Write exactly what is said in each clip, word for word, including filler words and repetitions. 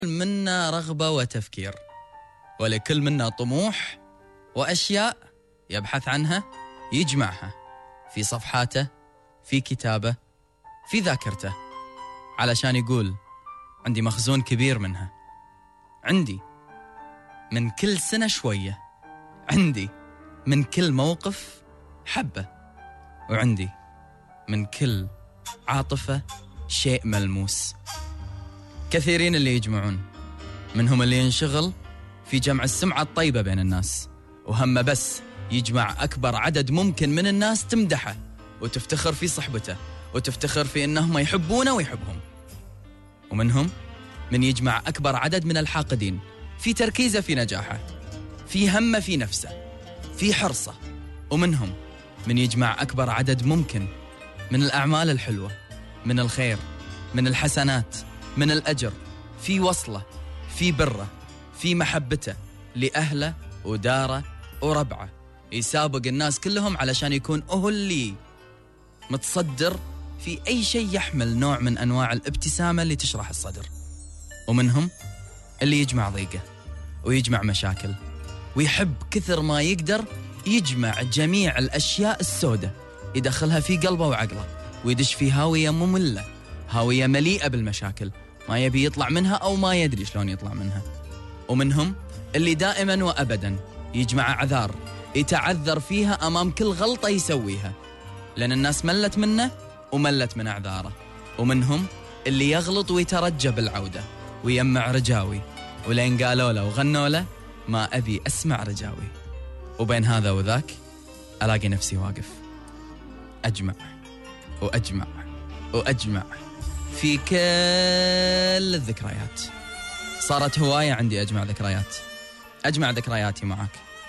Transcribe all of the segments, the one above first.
منا رغبة وتفكير، ولكل منا طموح وأشياء يبحث عنها، يجمعها في صفحاته، في كتابه، في ذاكرته، علشان يقول عندي مخزون كبير منها. عندي من كل سنة شوية، عندي من كل موقف حبة، وعندي من كل عاطفة شيء ملموس. كثيرين اللي يجمعون، منهم اللي ينشغل في جمع السمعة الطيبة بين الناس، وهم بس يجمع أكبر عدد ممكن من الناس تمدحه وتفتخر في صحبته وتفتخر في إنهم يحبونه ويحبهم. ومنهم من يجمع أكبر عدد من الحاقدين في تركيزه في نجاحه، في همه في نفسه، في حرصه. ومنهم من يجمع أكبر عدد ممكن من الأعمال الحلوة، من الخير، من الحسنات، من الأجر، في وصله، في بره، في محبته لأهله وداره وربعه. يسابق الناس كلهم علشان يكون هو اللي متصدر في أي شيء يحمل نوع من أنواع الابتسامة اللي تشرح الصدر. ومنهم اللي يجمع ضيقه ويجمع مشاكل، ويحب كثر ما يقدر يجمع جميع الأشياء السوداء يدخلها في قلبه وعقله، ويدش في هاوية مملة، هاوية مليئة بالمشاكل، ما يبي يطلع منها أو ما يدري شلون يطلع منها. ومنهم اللي دائما وأبدا يجمع أعذار يتعذر فيها أمام كل غلطة يسويها، لأن الناس ملت منه وملت من أعذاره. ومنهم اللي يغلط ويترجى بالعودة ويجمع رجاوي، ولين قالوا له وغنوا له ما أبي أسمع رجاوي. وبين هذا وذاك ألاقي نفسي واقف أجمع وأجمع وأجمع في كل الذكريات. صارت هواية عندي أجمع ذكريات، أجمع ذكرياتي معك،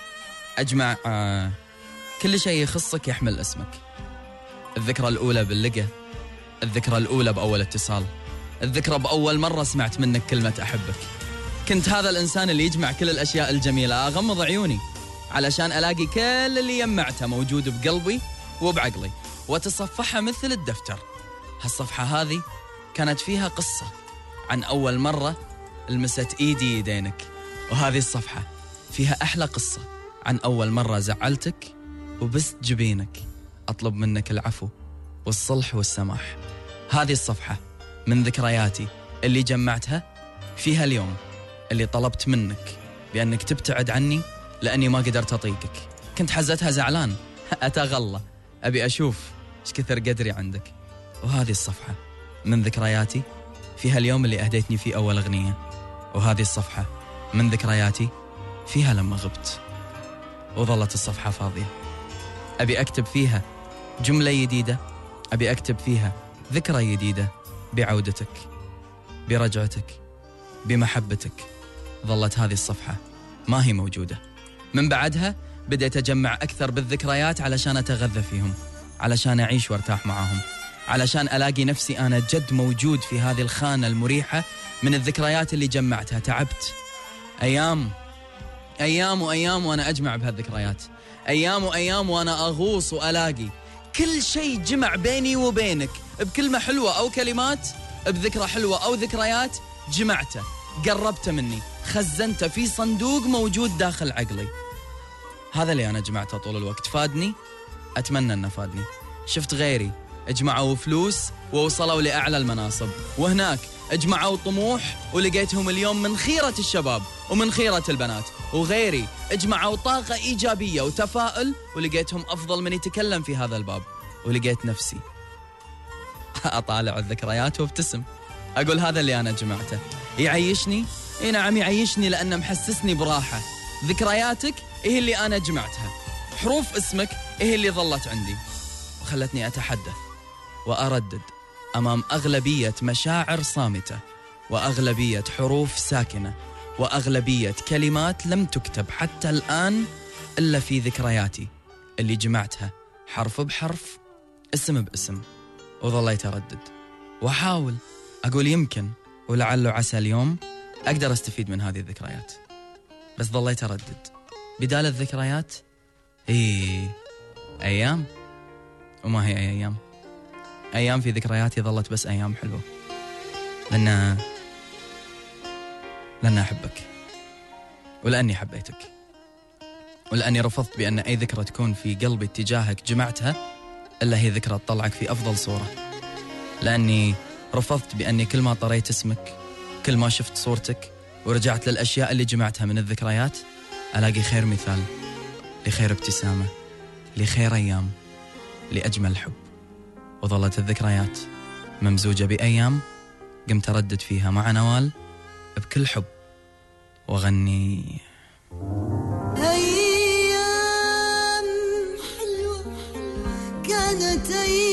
أجمع آه كل شيء يخصك يحمل اسمك. الذكرى الأولى باللقى، الذكرى الأولى بأول اتصال، الذكرى بأول مرة سمعت منك كلمة أحبك. كنت هذا الإنسان اللي يجمع كل الأشياء الجميلة، أغمض عيوني علشان ألاقي كل اللي يمعته موجود بقلبي وبعقلي وتصفحها مثل الدفتر. هالصفحة هذه كانت فيها قصة عن أول مرة لمست إيدي يدينك، وهذه الصفحة فيها أحلى قصة عن أول مرة زعلتك وبست جبينك أطلب منك العفو والصلح والسماح. هذه الصفحة من ذكرياتي اللي جمعتها فيها اليوم اللي طلبت منك بأنك تبتعد عني لأني ما قدرت أطيقك. كنت حزتها زعلان، أتغلى، أبي أشوف إيش كثر قدري عندك. وهذه الصفحة من ذكرياتي فيها اليوم اللي أهديتني فيه أول أغنية، وهذه الصفحة من ذكرياتي فيها لما غبت وظلت الصفحة فاضية. أبي أكتب فيها جملة جديدة، أبي أكتب فيها ذكرى جديدة بعودتك، برجعتك، بمحبتك. ظلت هذه الصفحة ما هي موجودة. من بعدها بديت أجمع أكثر بالذكريات علشان أتغذى فيهم، علشان أعيش وارتاح معهم، علشان ألاقي نفسي أنا جد موجود في هذه الخانة المريحة من الذكريات اللي جمعتها. تعبت أيام أيام وأيام وأنا أجمع بهالذكريات، أيام وأيام وأنا أغوص وألاقي كل شيء جمع بيني وبينك بكلمة حلوة أو كلمات، بذكرى حلوة أو ذكريات جمعته، قربته مني، خزنته في صندوق موجود داخل عقلي. هذا اللي أنا جمعته طول الوقت. فادني؟ أتمنى أنه فادني. شفت غيري اجمعوا فلوس ووصلوا لأعلى المناصب، وهناك اجمعوا طموح ولقيتهم اليوم من خيرة الشباب ومن خيرة البنات، وغيري اجمعوا طاقة إيجابية وتفاؤل ولقيتهم أفضل من يتكلم في هذا الباب. ولقيت نفسي أطالع الذكريات وابتسم، أقول هذا اللي أنا جمعته يعيشني. إيه نعم يعيشني، لأنه محسسني براحة. ذكرياتك إيه اللي أنا جمعتها، حروف اسمك إيه اللي ظلت عندي وخلتني أتحدث وأردد أمام أغلبية مشاعر صامتة، وأغلبية حروف ساكنة، وأغلبية كلمات لم تكتب حتى الآن إلا في ذكرياتي اللي جمعتها حرف بحرف، اسم باسم. وظليت أردد وأحاول أقول يمكن ولعل عسى اليوم أقدر أستفيد من هذه الذكريات، بس ظليت أردد بدال الذكريات إيه أيام. وما هي أيام، أيام في ذكرياتي ظلت بس أيام حلوة، لأن لأن أحبك، ولأني حبيتك، ولأني رفضت بأن أي ذكرى تكون في قلبي اتجاهك جمعتها إلا هي ذكرى تطلعك في أفضل صورة. لأني رفضت بأني كل ما طريت اسمك، كل ما شفت صورتك ورجعت للأشياء اللي جمعتها من الذكريات، ألاقي خير مثال لخير ابتسامة، لخير أيام، لأجمل حب. وظلت الذكريات ممزوجة بأيام قمت أردد فيها مع نوال بكل حب وغني. أيام حلوة كانت أيام